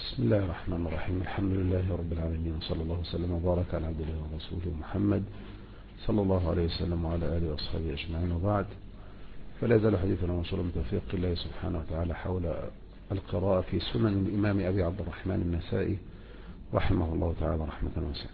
بسم الله الرحمن الرحيم. الحمد لله رب العالمين، صلى الله وسلم وبارك على عبد الله ورسوله محمد صلى الله عليه وسلم وعلى آله وأصحابه أجمعين، وبعد. فلا يزال حديثنا موصولا بتوفيق الله سبحانه وتعالى حول القراءة في سنن الإمام أبي عبد الرحمن النسائي رحمه الله تعالى رحمة واسعة.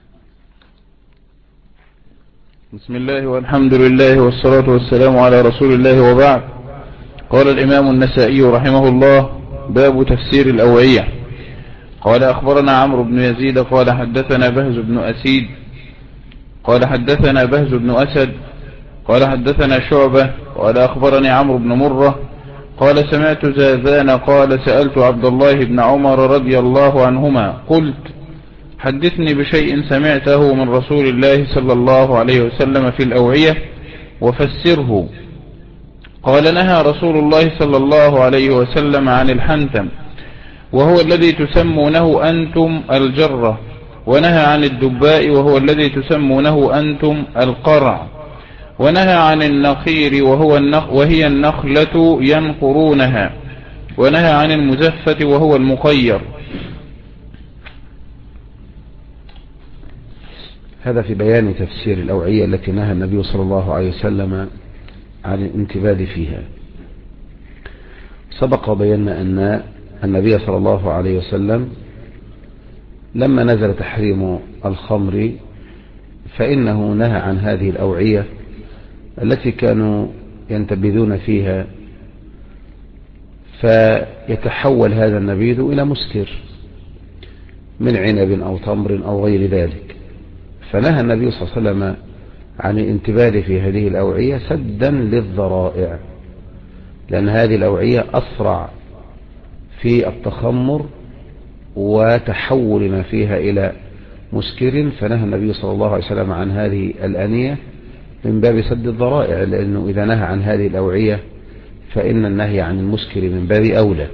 بسم الله والحمد لله والصلاة والسلام على رسول الله، وبعد. قال الإمام النسائي رحمه الله: باب تفسير الأوعية. قال: أخبرنا عمرو بن يزيد قال حدثنا بهز بن أسيد قال حدثنا بهز بن أسد قال حدثنا شعبة قال أخبرني عمرو بن مرة قال سمعت زاذان قال سألت عبد الله بن عمر رضي الله عنهما قلت: حدثني بشيء سمعته من رسول الله صلى الله عليه وسلم في الأوعية وفسره. قال: نهى رسول الله صلى الله عليه وسلم عن الحنتم، وهو الذي تسمونه أنتم الجرة، ونهى عن الدباء، وهو الذي تسمونه أنتم القرع، ونهى عن النخير وهي النخلة ينقرونها، ونهى عن المزفة وهو المقير. هذا في بيان تفسير الأوعية التي نهى النبي صلى الله عليه وسلم عن الانتباه فيها. سبق وبينا أن النبي صلى الله عليه وسلم لما نزل تحريم الخمر فإنه نهى عن هذه الأوعية التي كانوا ينتبذون فيها، فيتحول هذا النبيذ إلى مسكر من عنب أو تمر أو غير ذلك. فنهى النبي صلى الله عليه وسلم عن الانتباه في هذه الأوعية سدا للذرائع، لأن هذه الأوعية أسرع في التخمر وتحولنا فيها إلى مسكر، فنهى النبي صلى الله عليه وسلم عن هذه الأنية من باب سد الذرائع، لأنه إذا نهى عن هذه الأوعية فإن النهي عن المسكر من باب أولى.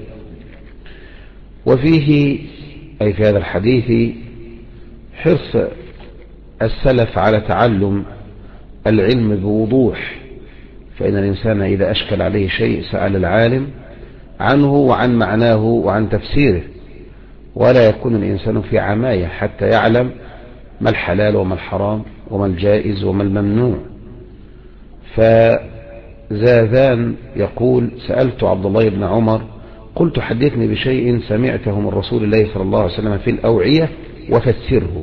وفيه أي في هذا الحديث حرص السلف على تعلم العلم بوضوح، فإن الإنسان إذا أشكل عليه شيء سأل العالم عنه وعن معناه وعن تفسيره، ولا يكون الإنسان في عماية حتى يعلم ما الحلال وما الحرام وما الجائز وما الممنوع. فزاذان يقول: سألت عبد الله بن عمر قلت: حدثني بشيء سمعته من رسول الله صلى الله عليه وسلم في الأوعية وفسره.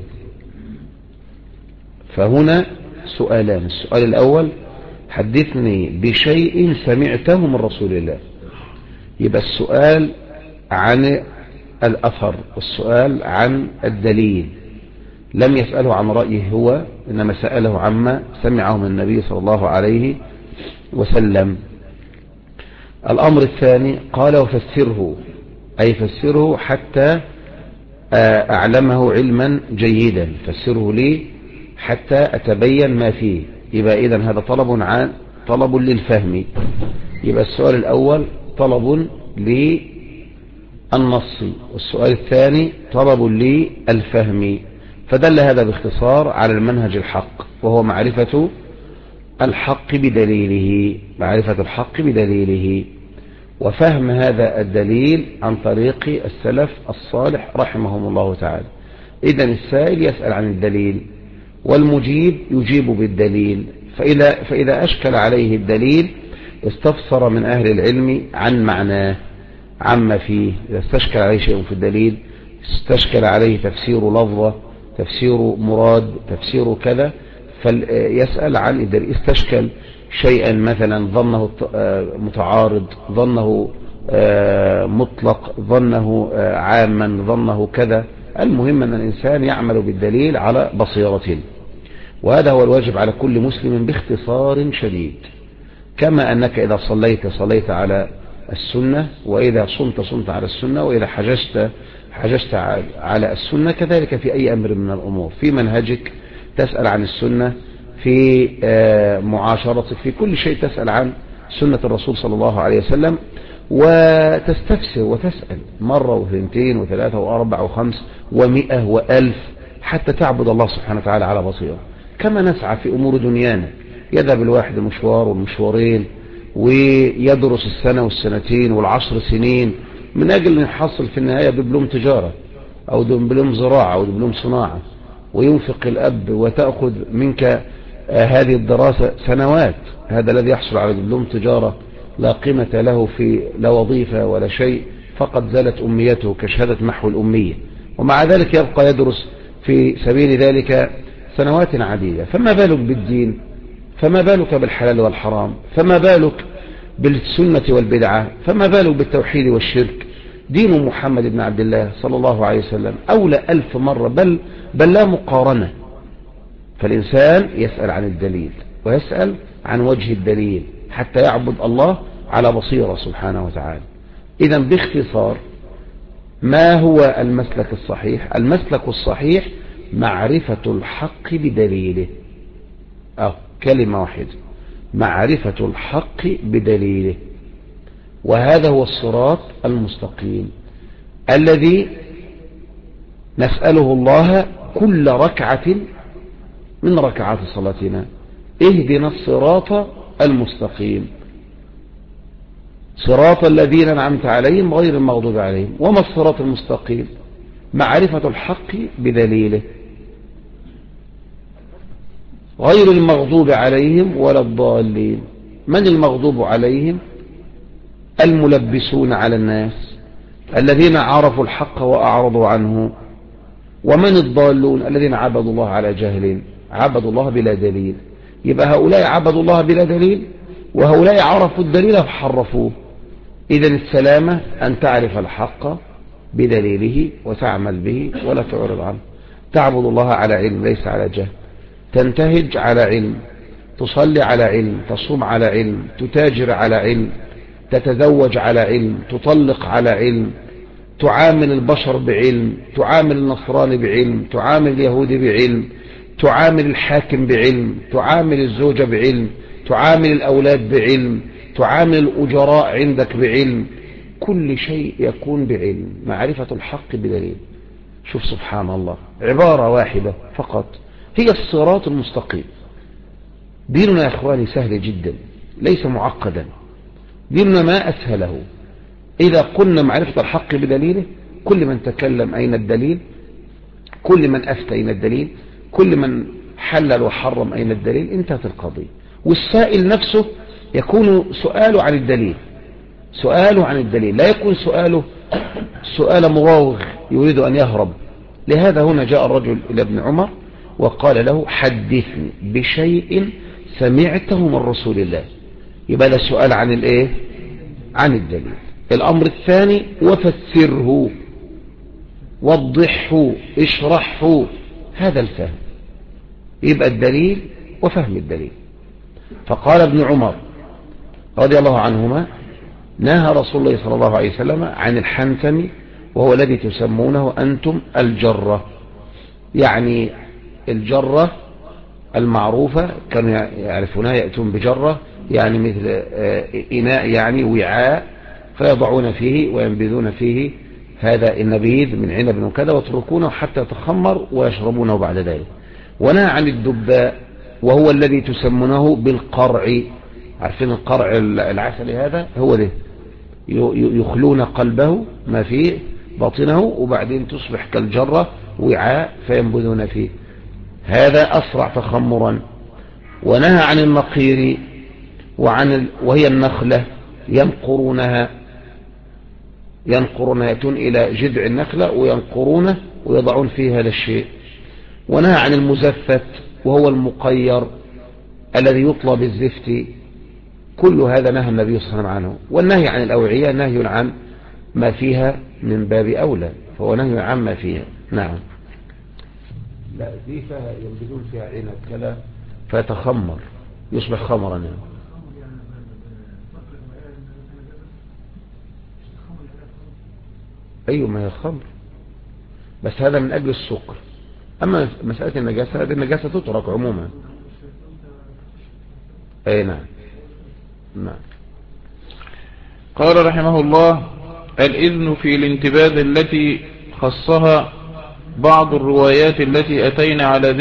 فهنا سؤالان: السؤال الأول: حدثني بشيء سمعته من رسول الله، يبقى السؤال عن الأثر والسؤال عن الدليل. لم يسأله عن رأيه هو، إنما سأله عما سمعه من النبي صلى الله عليه وسلم. الأمر الثاني قال: وفسره، أي فسره حتى أعلمه علما جيدا، فسره لي حتى أتبين ما فيه. يبقى إذن هذا طلب للفهم. يبقى السؤال الأول طلب للنص، والسؤال الثاني طلب للفهم. فدل هذا باختصار على المنهج الحق، وهو معرفة الحق بدليله، وفهم هذا الدليل عن طريق السلف الصالح رحمهم الله تعالى. إذن السائل يسأل عن الدليل، والمجيب يجيب بالدليل. فإذا أشكل عليه الدليل استفسر من أهل العلم عن معناه عما فيه. إذا استشكل عليه شيء في الدليل، استشكل عليه تفسير لفظة، تفسير مراد، تفسير كذا، فيسأل عن الدليل. استشكل شيئا مثلا ظنه متعارض، ظنه مطلق، ظنه عاما، ظنه كذا. المهم أن الإنسان يعمل بالدليل على بصيرة، وهذا هو الواجب على كل مسلم باختصار شديد. كما أنك إذا صليت على السنة، وإذا صمت على السنة، وإذا حججت على السنة، كذلك في أي أمر من الأمور. في منهجك تسأل عن السنة، في معاشرتك، في كل شيء تسأل عن سنة الرسول صلى الله عليه وسلم، وتستفسر وتسأل مرة وثنتين وثلاثة وأربع وخمس ومئة وألف حتى تعبد الله سبحانه وتعالى على بصيرة. كما نسعى في أمور دنيانا، يذهب الواحد مشوار والمشوارين، ويدرس السنة والسنتين والعشر سنين من أجل أن يحصل في النهاية دبلوم تجارة، أو دبلوم زراعة أو دبلوم صناعة، وينفق الأب وتأخذ منك هذه الدراسة سنوات. هذا الذي يحصل على دبلوم تجارة لا قيمة له، في لا وظيفة ولا شيء، فقد زالت أميته كشهادة محو الأمية، ومع ذلك يبقى يدرس في سبيل ذلك سنوات عديدة. فما بالك بالدين؟ فما بالك بالحلال والحرام؟ فما بالك بالسنة والبدعة؟ فما بالك بالتوحيد والشرك؟ دين محمد بن عبد الله صلى الله عليه وسلم أولى 1000 مرة، بل لا مقارنة. فالإنسان يسأل عن الدليل ويسأل عن وجه الدليل حتى يعبد الله على بصيرة سبحانه وتعالى. إذا باختصار، ما هو المسلك الصحيح؟ المسلك الصحيح معرفة الحق بدليله، كلمة واحدة، معرفة الحق بدليله. وهذا هو الصراط المستقيم الذي نسأله الله كل ركعة من ركعات صلاتنا: اهدنا الصراط المستقيم، صراط الذين أنعمت عليهم غير المغضوب عليهم. وما الصراط المستقيم؟ معرفة الحق بدليله، غير المغضوب عليهم ولا الضالين. من المغضوب عليهم؟ الملبسون على الناس الذين عرفوا الحق وأعرضوا عنه. ومن الضالون؟ الذين عبدوا الله على جهل، عبدوا الله بلا دليل. يبقى هؤلاء عبدوا الله بلا دليل، وهؤلاء عرفوا الدليل فحرفوه. إذن السلامة أن تعرف الحق بدليله وتعمل به ولا تعرض عنه. تعبد الله على علم ليس على جهل، تنتهج على علم، تصلي على علم، تصوم على علم، تتاجر على علم، تتزوج على علم، تطلق على علم، تعامل البشر بعلم، تعامل النصراني بعلم، تعامل اليهودي بعلم، تعامل الحاكم بعلم، تعامل الزوجة بعلم، تعامل الأولاد بعلم، تعامل الأجراء عندك بعلم. كل شيء يكون بعلم. معرفة الحق بدليل. شوف سبحان الله، عبارة واحدة فقط هي الصراط المستقيم. ديننا يا إخواني سهل جدا، ليس معقدا. ديننا ما أسهله. إذا قلنا معرفة الحق بدليله، كل من تكلم أين الدليل، كل من أفتى أين الدليل، كل من حلل وحرم أين الدليل، انتهت القضية. والسائل نفسه يكون سؤاله عن الدليل، سؤاله عن الدليل، لا يكون سؤاله سؤال مراوغ يريد أن يهرب. لهذا هنا جاء الرجل إلى ابن عمر وقال له: حدثني بشيء سمعته من رسول الله. يبقى ده السؤال عن الايه؟ عن الدليل. الأمر الثاني: وفسره، وضحه، اشرحه. هذا الفهم. يبقى الدليل وفهم الدليل. فقال ابن عمر رضي الله عنهما: نهى رسول الله صلى الله عليه وسلم عن الحنتم، وهو الذي تسمونه أنتم الجرة. يعني الجرة المعروفة كانوا يعرفونها، يأتون بجرة يعني مثل إناء، يعني وعاء، فيضعون فيه وينبذون فيه هذا النبيذ من عنب وكذا، ويتركونه حتى يتخمر ويشربونه بعد ذلك. ونهى عن الدباء، وهو الذي تسمونه بالقرع. عارفين القرع العسلي هذا؟ هو ده، يخلون قلبه ما فيه باطنه، وبعدين تصبح كالجرة وعاء فينبذون فيه. هذا أسرع تخمرا. ونهى عن النقير، وهي النخلة، ينقرونها يأتون إلى جذع النخلة وينقرونه ويضعون فيها هذا الشيء. ونهى عن المزفت، وهو المقير الذي يطلى بالزفت. كل هذا نهى النبي صلى الله عليه وسلم عنه. والنهي عن الأوعية نهي عن ما فيها من باب أولى، فهو نهي عن ما فيها. نعم. لا، دي فيها ينبذون فيها عنب كلا فيتخمر، يصبح خمرا. يعني أيوة، ما هي خمر، بس هذا من أجل السكر. أما مسألة النجاسة، هذه النجاسة تترك عموما. أي نعم. نعم. قال رحمه الله: الإذن في الانتباذ التي خصها بعض الروايات التي أتينا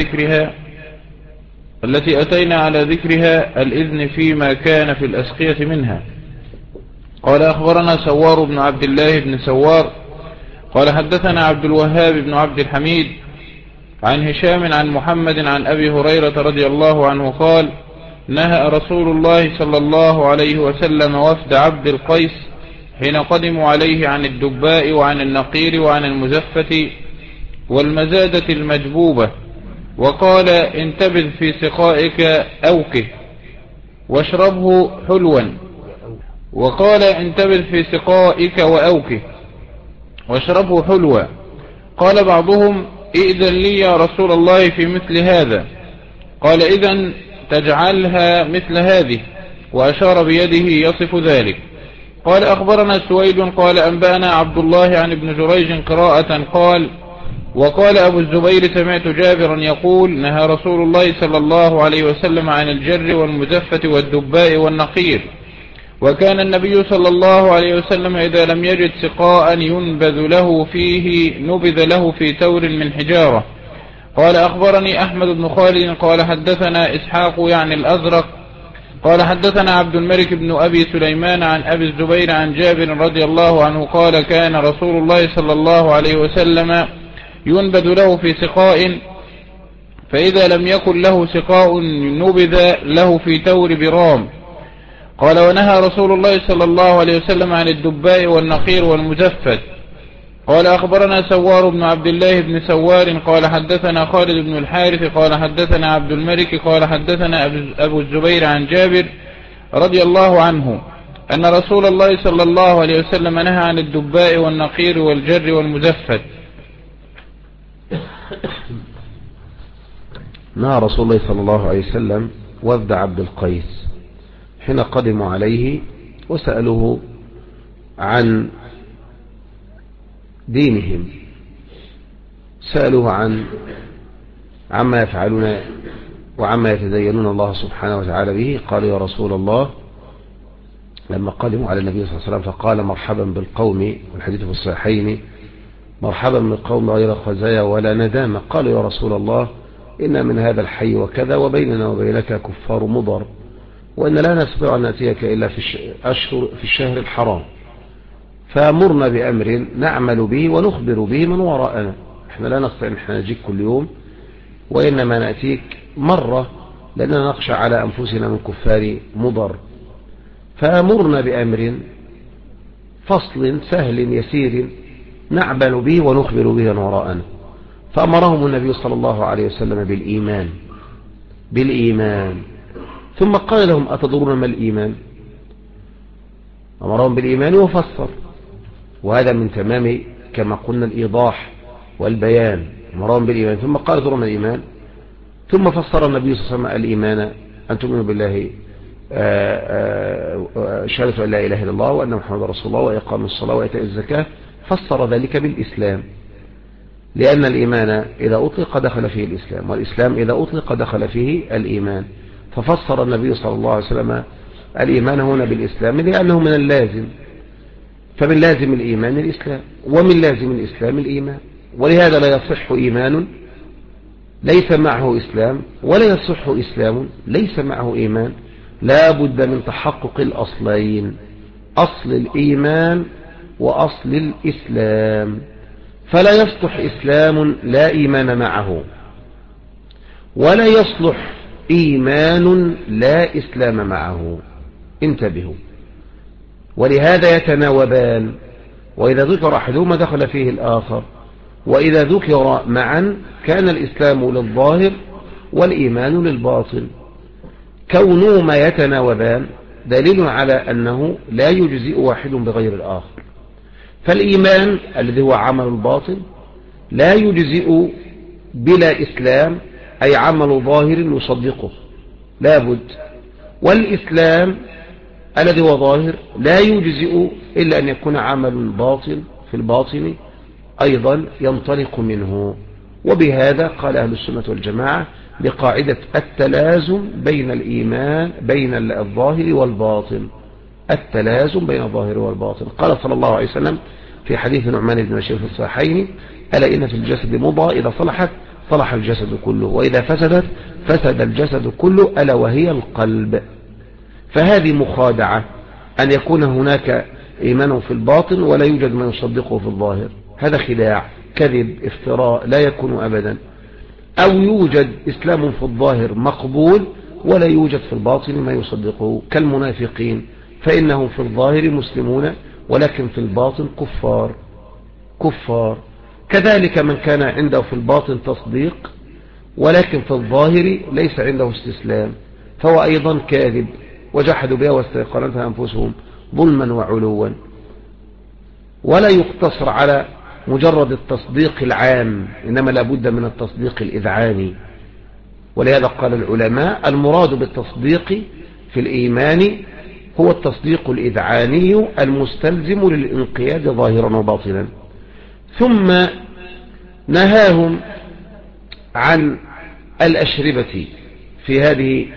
على ذكرها الإذن فيما كان في الأسقية منها. قال: أخبرنا سوار بن عبد الله بن سوار قال حدثنا عبد الوهاب بن عبد الحميد عن هشام عن محمد عن أبي هريرة رضي الله عنه قال نهى رسول الله صلى الله عليه وسلم وفد عبد القيس حين قدموا عليه عن الدباء وعن النقير وعن المزفة والمزادة المجبوبة، وقال انتبذ في سقائك أوكه واشربه حلوا، وقال انتبذ في سقائك وأوكه واشربه حلوا. قال بعضهم ائذن لي يا رسول الله في مثل هذا، قال إذن تجعلها مثل هذه، وأشار بيده يصف ذلك. قال أخبرنا سويد قال أنبأنا عبد الله عن ابن جريج قراءة قال وقال أبو الزبير سمعت جابرا يقول نهى رسول الله صلى الله عليه وسلم عن الجر والمزفة والدباء والنقير، وكان النبي صلى الله عليه وسلم إذا لم يجد سقاء ينبذ له فيه نبذ له في تور من حجارة. قال أخبرني أحمد بن خالد قال حدثنا إسحاق يعني الأزرق قال حدثنا عبد الملك بن أبي سليمان عن أبي الزبير عن جابر رضي الله عنه قال كان رسول الله صلى الله عليه وسلم ينبذ له في سقاء، فإذا لم يكن له سقاء نبذ له في تور برام. قال ونهى رسول الله صلى الله عليه وسلم عن الدباء والنقير والمزفت. قال أخبرنا سوار بن عبد الله بن سوار قال حدثنا خالد بن الحارث قال حدثنا عبد الملك قال حدثنا أبو الزبير عن جابر رضي الله عنه أن رسول الله صلى الله عليه وسلم نهى عن الدباء والنقير والجر والمزفت. نهى رسول الله صلى الله عليه وسلم وفد عبد القيس حين قدموا عليه وسألوه عن دينهم، سألوه عما يفعلون وعما يتدينون الله سبحانه وتعالى به. قالوا يا رسول الله لما قدموا على النبي صلى الله عليه وسلم فقال مرحبا بالقوم، والحديث في الصحيحين مرحبا بالقوم غير خزايا ولا ندامة. قالوا يا رسول الله إن من هذا الحي وكذا وبيننا وبينك كفار مضر، وإن لا نستطيع أن نأتيك إلا في الشهر الحرام، فأمرنا بأمر نعمل به ونخبر به من وراءنا. احنا لا نستطيع ان احنا نجيك كل يوم، وإنما نأتيك مرة لأننا نخشى على أنفسنا من كفار مضر، فأمرنا بأمر فصل سهل يسير نعمل به ونخبر به من وراءنا. فأمرهم النبي صلى الله عليه وسلم بالإيمان ثم قال لهم أتدرون ما الإيمان؟ أمرهم بالإيمان وفسر، وهذا من تمام كما قلنا الإيضاح والبيان. أمرهم بالإيمان ثم قال أتدرون ما الإيمان؟ ثم فسر النبي صلى الله عليه وسلم الإيمان أن تؤمنوا بالله شهادة أن لا إله إلا الله وأن محمد رسول الله وإقام الصلاة وإيتاء الزكاة. فسر ذلك بالإسلام، لأن الإيمان إذا أطلق دخل فيه الإسلام، والإسلام إذا أطلق دخل فيه الإيمان. ففسر النبي صلى الله عليه وسلم الإيمان هنا بالإسلام لأنه من اللازم، فمن لازم الإيمان الإسلام، ومن لازم الإسلام الإيمان. ولهذا لا يصح إيمان ليس معه إسلام، ولا يصح إسلام ليس معه إيمان. لا بد من تحقق الأصلين، أصل الإيمان وأصل الإسلام. فلا يصلح إسلام لا إيمان معه، ولا يصلح إيمان لا إسلام معه. انتبهوا، ولهذا يتناوبان، وإذا ذكر أحدهما دخل فيه الآخر، وإذا ذكر معا كان الإسلام للظاهر والإيمان للباطن. كونهما يتناوبان دليل على أنه لا يجزئ واحد بغير الآخر. فالإيمان الذي هو عمل الباطن لا يجزئ بلا إسلام، أي عمل ظاهر يصدقه لابد. والإسلام الذي هو ظاهر لا يجزئ إلا أن يكون عمل باطن في الباطن أيضا ينطلق منه. وبهذا قال أهل السنة والجماعة بقاعدة التلازم بين الإيمان بين الظاهر والباطن، التلازم بين الظاهر والباطن. قال صلى الله عليه وسلم في حديث نعمان بن بشير في الصحيحين ألا إن في الجسد مضغة إذا صلحت صلح الجسد كله، وإذا فسدت فسد الجسد كله، ألا وهي القلب. فهذه مخادعة أن يكون هناك إيمان في الباطن ولا يوجد ما يصدقه في الظاهر. هذا خداع، كذب، افتراء، لا يكون أبدا. أو يوجد إسلام في الظاهر مقبول ولا يوجد في الباطن ما يصدقه، كالمنافقين، فإنهم في الظاهر مسلمون ولكن في الباطن كفار. كذلك من كان عنده في الباطن تصديق ولكن في الظاهر ليس عنده استسلام فهو أيضا كاذب. وجحدوا بها واستيقنتها أنفسهم ظلما وعلوا. ولا يقتصر على مجرد التصديق العام، إنما لابد من التصديق الإذعاني. ولهذا قال العلماء المراد بالتصديق في الإيمان هو التصديق الإذعاني المستلزم للانقياد ظاهرا وباطنا. ثم نهاهم عن الأشربة في هذه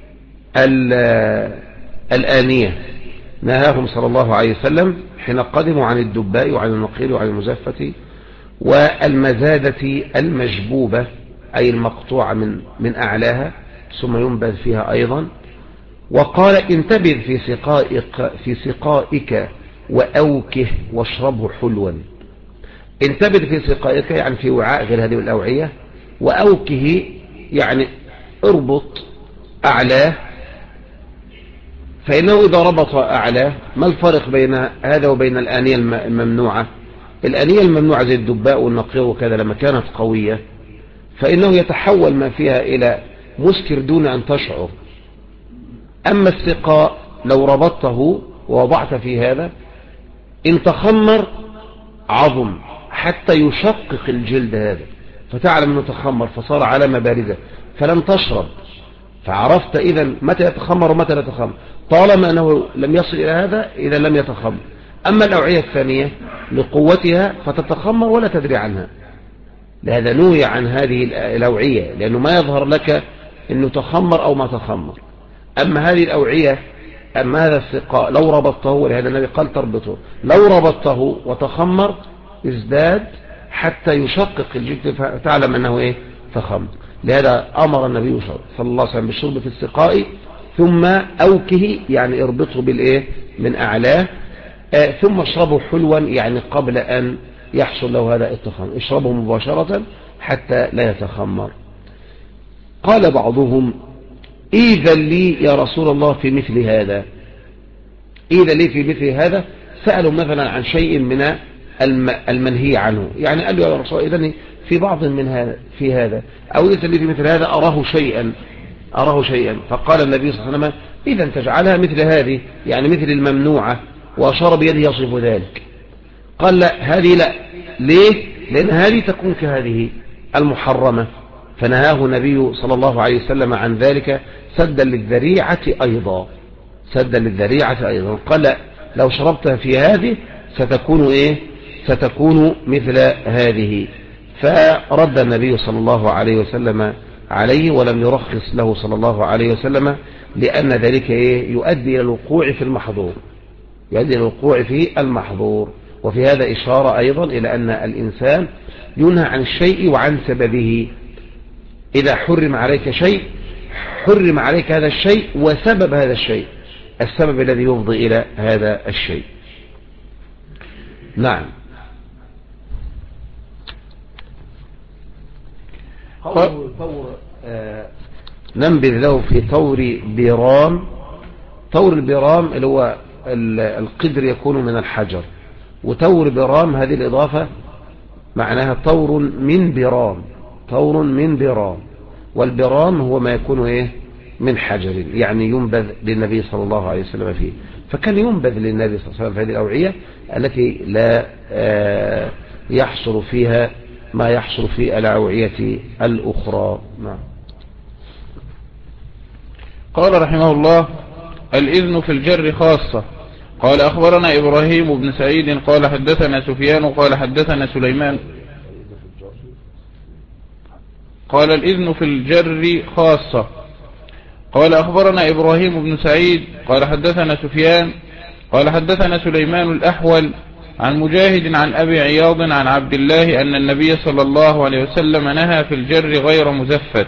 الآنية، نهاهم صلى الله عليه وسلم حين قدموا عن الدباء وعن النقيل وعن المزفة والمزادة المجبوبة، أي المقطوعة من أعلاها ثم ينبذ فيها أيضا. وقال انتبذ في سقائك وأوكه واشربه حلوا. انتبذ في سقائك يعني في وعاء غير هذه الأوعية، وأوكه يعني اربط أعلاه، فإنه إذا ربط أعلاه، ما الفرق بين هذا وبين الآنية الممنوعة؟ الآنية الممنوعة زي الدباء والنقير وكذا لما كانت قوية فإنه يتحول ما فيها إلى مسكر دون أن تشعر. أما السقاء لو ربطته ووضعت في هذا إن تخمر عظم حتى يشقق الجلد هذا فتعلم أنه تخمر فصار علامة باردة فلم تشرب، فعرفت إذا متى يتخمر ومتى لا يتخمر، طالما أنه لم يصل إلى هذا إذا لم يتخمر. أما الأوعية الثانية لقوتها فتتخمر ولا تدري عنها، لهذا نوي عن هذه الأوعية لأنه ما يظهر لك أنه تخمر أو ما تخمر. أما هذه الأوعية، أما هذا السقاء لو ربطته، ولهذا النبي قال تربطه، لو ربطته وتخمر ازداد حتى يشقق الجلد فتعلم أنه تخمر. لهذا أمر النبي صلى الله عليه وسلم بالشرب في السقاء ثم أوكه يعني اربطه من أعلاه، ثم اشربه حلوا يعني قبل أن يحصل له هذا التخمر، اشربه مباشرة حتى لا يتخمر. قال بعضهم إذا لي يا رسول الله في مثل هذا، إذا لي في مثل هذا، سألوا مثلا عن شيء من المنهي عنه، يعني قال له يا رسول الله إذن في بعض من هذا في هذا، أو إذا لي في مثل هذا أراه شيئا، فقال النبي صلى الله عليه وسلم إذا تجعلها مثل هذه يعني مثل الممنوعة، وأشار بيده يصف ذلك. قال لا هذه لا، ليه؟ لأن هذه تكون كهذه المحرمة، فنهاه النبي صلى الله عليه وسلم عن ذلك سدا للذريعة أيضا، قال لا لو شربتها في هذه ستكون مثل هذه. فرد النبي صلى الله عليه وسلم عليه ولم يرخص له صلى الله عليه وسلم، لأن ذلك يؤدي إلى الوقوع في المحظور. وفي هذا إشارة أيضا إلى أن الإنسان ينهى عن الشيء وعن سببه. إذا حرم عليك شيء حرم عليك هذا الشيء وسبب هذا الشيء، السبب الذي يفضي إلى هذا الشيء. نعم. ننبذ له في طور برام. طور البرام اللي هو القدر يكون من الحجر، وطور برام هذه الإضافة معناها طور من برام، والبرام هو ما يكون من حجر، يعني ينبذ للنبي صلى الله عليه وسلم فيه. فكان ينبذ للنبي صلى الله عليه وسلم في هذه الأوعية التي لا يحصل فيها ما يحصل في الأوعية الأخرى. نعم. قال رحمه الله الإذن في الجر خاصة. قال أخبرنا إبراهيم بن سعيد قال حدثنا سفيان قال حدثنا سليمان قال الإذن في الجر خاصة. قال أخبرنا إبراهيم بن سعيد قال حدثنا سفيان قال حدثنا سليمان الأحول عن مجاهد عن أبي عياض عن عبد الله أن النبي صلى الله عليه وسلم نهى في الجر غير مزفت.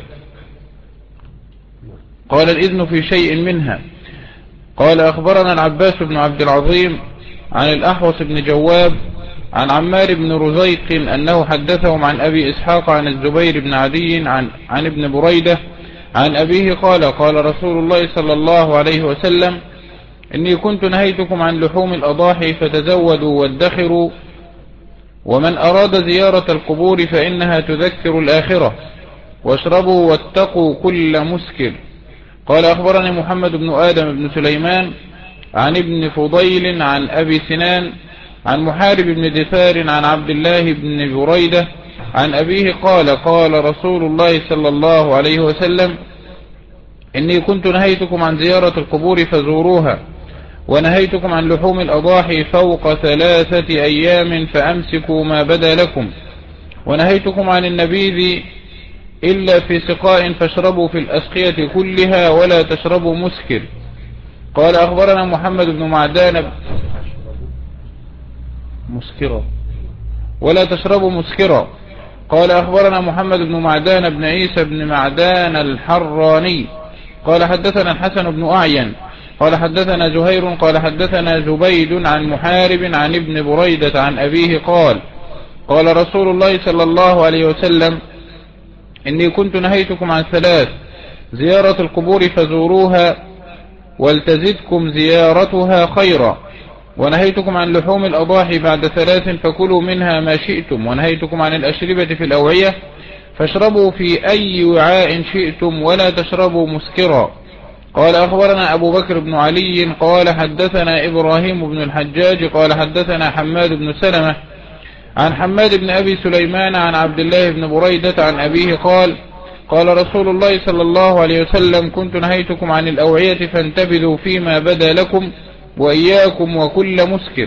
قال الإذن في شيء منها. قال أخبرنا العباس بن عبد العظيم عن الأحوص بن جواب عن عمار بن رزيق أنه حدثهم عن أبي إسحاق عن الزبير بن عدي عن ابن بريدة عن أبيه قال قال رسول الله صلى الله عليه وسلم إني كنت نهيتكم عن لحوم الأضاحي فتزودوا وادخروا ومن أراد زيارة القبور فإنها تذكر الآخرة واشربوا واتقوا كل مسكر. قال أخبرني محمد بن آدم بن سليمان عن ابن فضيل عن أبي سنان عن محارب بن دثار عن عبد الله بن بريدة عن أبيه قال قال رسول الله صلى الله عليه وسلم إني كنت نهيتكم عن زيارة القبور فزوروها ونهيتكم عن لحوم الأضاحي فوق 3 أيام فأمسكوا ما بدا لكم ونهيتكم عن النبيذ إلا في سقاء فاشربوا في الأسقية كلها ولا تشربوا مسكر. قال أخبرنا محمد بن معدان مسكرا ولا تشربوا مسكرا. قال أخبرنا محمد بن معدان بن عيسى بن معدان الحراني قال حدثنا الحسن بن أعين قال حدثنا زهير قال حدثنا زبيد عن محارب عن ابن بريدة عن أبيه قال قال رسول الله صلى الله عليه وسلم إني كنت نهيتكم عن 3 زيارة القبور فزوروها ولتزدكم زيارتها خيرا ونهيتكم عن لحوم الأضاحي بعد 3 فكلوا منها ما شئتم ونهيتكم عن الأشربة في الأوعية فاشربوا في أي وعاء شئتم ولا تشربوا مسكرا. قال أخبرنا أبو بكر بن علي قال حدثنا إبراهيم بن الحجاج قال حدثنا حماد بن سلمة عن حماد بن أبي سليمان عن عبد الله بن بريدة عن أبيه قال قال رسول الله صلى الله عليه وسلم كنت نهيتكم عن الأوعية فانتبذوا فيما بدا لكم وإياكم وكل مسكر.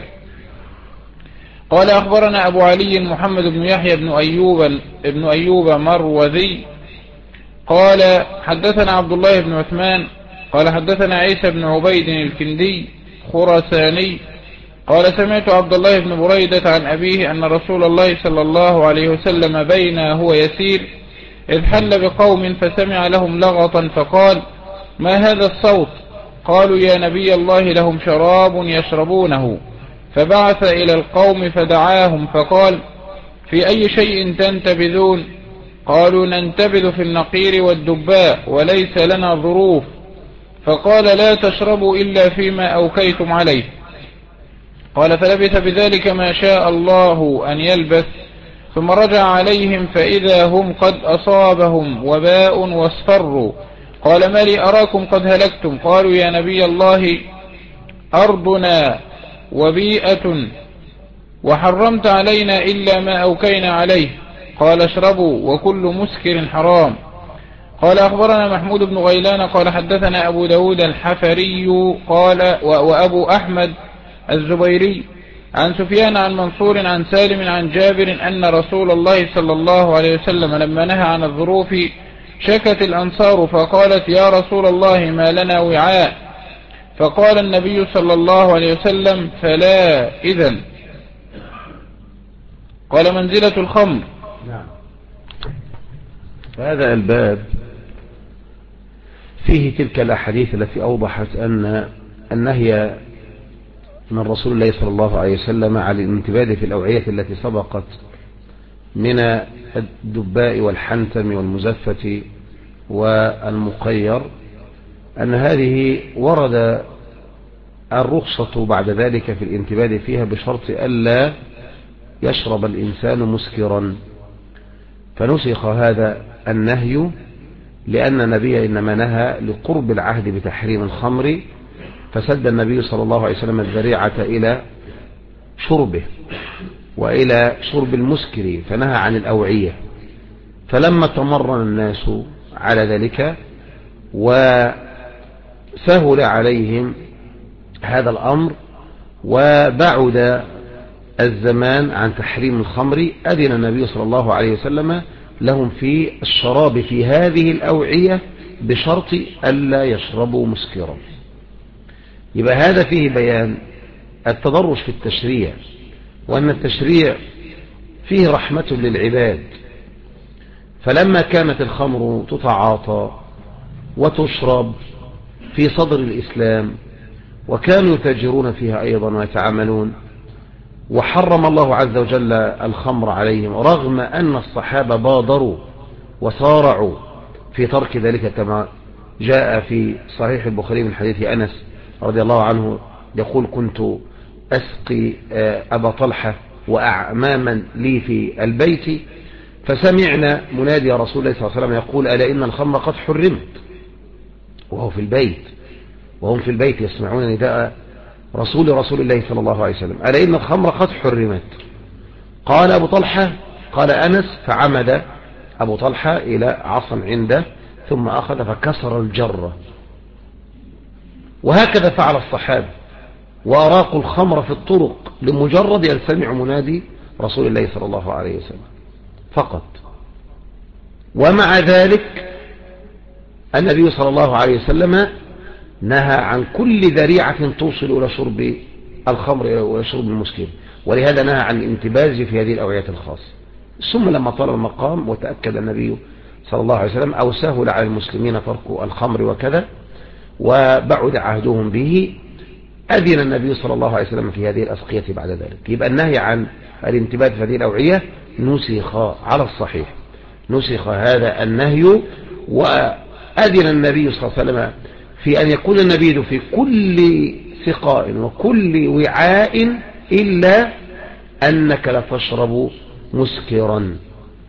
قال أخبرنا أبو علي محمد بن يحيى بن أيوب مروذي قال حدثنا عبد الله بن عثمان قال حدثنا عيسى بن عبيد الكندي خراساني قال سمعت عبد الله بن بريدة عن أبيه أن رسول الله صلى الله عليه وسلم بينا هو يسير إذ حل بقوم فسمع لهم لغطا فقال ما هذا الصوت؟ قالوا يا نبي الله لهم شراب يشربونه فبعث إلى القوم فدعاهم فقال في أي شيء تنتبذون؟ قالوا ننتبذ في النقير والدباء وليس لنا ظروف. فقال لا تشربوا إلا فيما أوكيتم عليه. قال فلبث بذلك ما شاء الله أن يلبث ثم رجع عليهم فإذا هم قد أصابهم وباء واصفروا. قال ما لي أراكم قد هلكتم؟ قالوا يا نبي الله أرضنا وبيئة وحرمت علينا إلا ما أوكينا عليه. قال اشربوا وكل مسكر حرام. قال أخبرنا محمود بن غيلان قال حدثنا أبو داود الحفري قال وأبو أحمد الزبيري عن سفيان عن منصور عن سالم عن جابر أن رسول الله صلى الله عليه وسلم لما نهى عن الظروف شكت الأنصار فقالت يا رسول الله ما لنا وعاء؟ فقال النبي صلى الله عليه وسلم فلا إذن. قال منزلة الخمر. نعم. هذا الباب فيه تلك الأحاديث التي أوضحت أن النهي من رسول الله صلى الله عليه وسلم على الانتباه في الأوعية التي سبقت من الدباء والحنتم والمزفة والمقير، أن هذه ورد الرخصة بعد ذلك في الانتباه فيها بشرط ألا يشرب الإنسان مسكرا، فنسخ هذا النهي لأن النبي إنما نهى لقرب العهد بتحريم الخمر، فسد النبي صلى الله عليه وسلم الذريعة إلى شربه وإلى شرب المسكر فنهى عن الأوعية. فلما تمرن الناس على ذلك وسهل عليهم هذا الأمر وبعد الزمان عن تحريم الخمر، أذن النبي صلى الله عليه وسلم لهم في الشراب في هذه الأوعية بشرط ألا يشربوا مسكرا. يبقى هذا فيه بيان التدرج في التشريع، وأن التشريع فيه رحمة للعباد. فلما كانت الخمر تتعاطى وتشرب في صدر الإسلام وكانوا يتاجرون فيها أيضا ويتعاملون، وحرم الله عز وجل الخمر عليهم، رغم أن الصحابة بادروا وصارعوا في ترك ذلك، كما جاء في صحيح البخاري من حديث أنس رضي الله عنه يقول: كنت أسقي أبا طلحة وأعماما لي في البيت، فسمعنا منادي رسول الله صلى الله عليه وسلم يقول: ألا إن الخمر قد حرمت، وهو في البيت، وهم في البيت يسمعون نداء رسول الله صلى الله عليه وسلم: ألا إن الخمر قد حرمت. قال أبو طلحة، قال أنس: فعمد أبو طلحة إلى عصا عنده ثم أخذ فكسر الجرة. وهكذا فعل الصحابة، وأراقوا الخمر في الطرق لمجرد أن سمعوا منادي رسول الله صلى الله عليه وسلم فقط. ومع ذلك النبي صلى الله عليه وسلم نهى عن كل ذريعة توصل إلى شرب الخمر وإلى شرب المسكر، ولهذا نهى عن الانتباز في هذه الأوعية الخاصة. ثم لما طال المقام وتأكد النبي صلى الله عليه وسلم أو سهل على المسلمين ترك الخمر وكذا وبعد عهدهم به، أذن النبي صلى الله عليه وسلم في هذه الأسقية بعد ذلك. يبقى النهي عن الانتباه في هذه الأوعية نسخ على الصحيح، نسخ هذا النهي، وأذن النبي صلى الله عليه وسلم في أن يكون النبيذ في كل سقاء وكل وعاء إلا أنك لا تشرب مسكرا.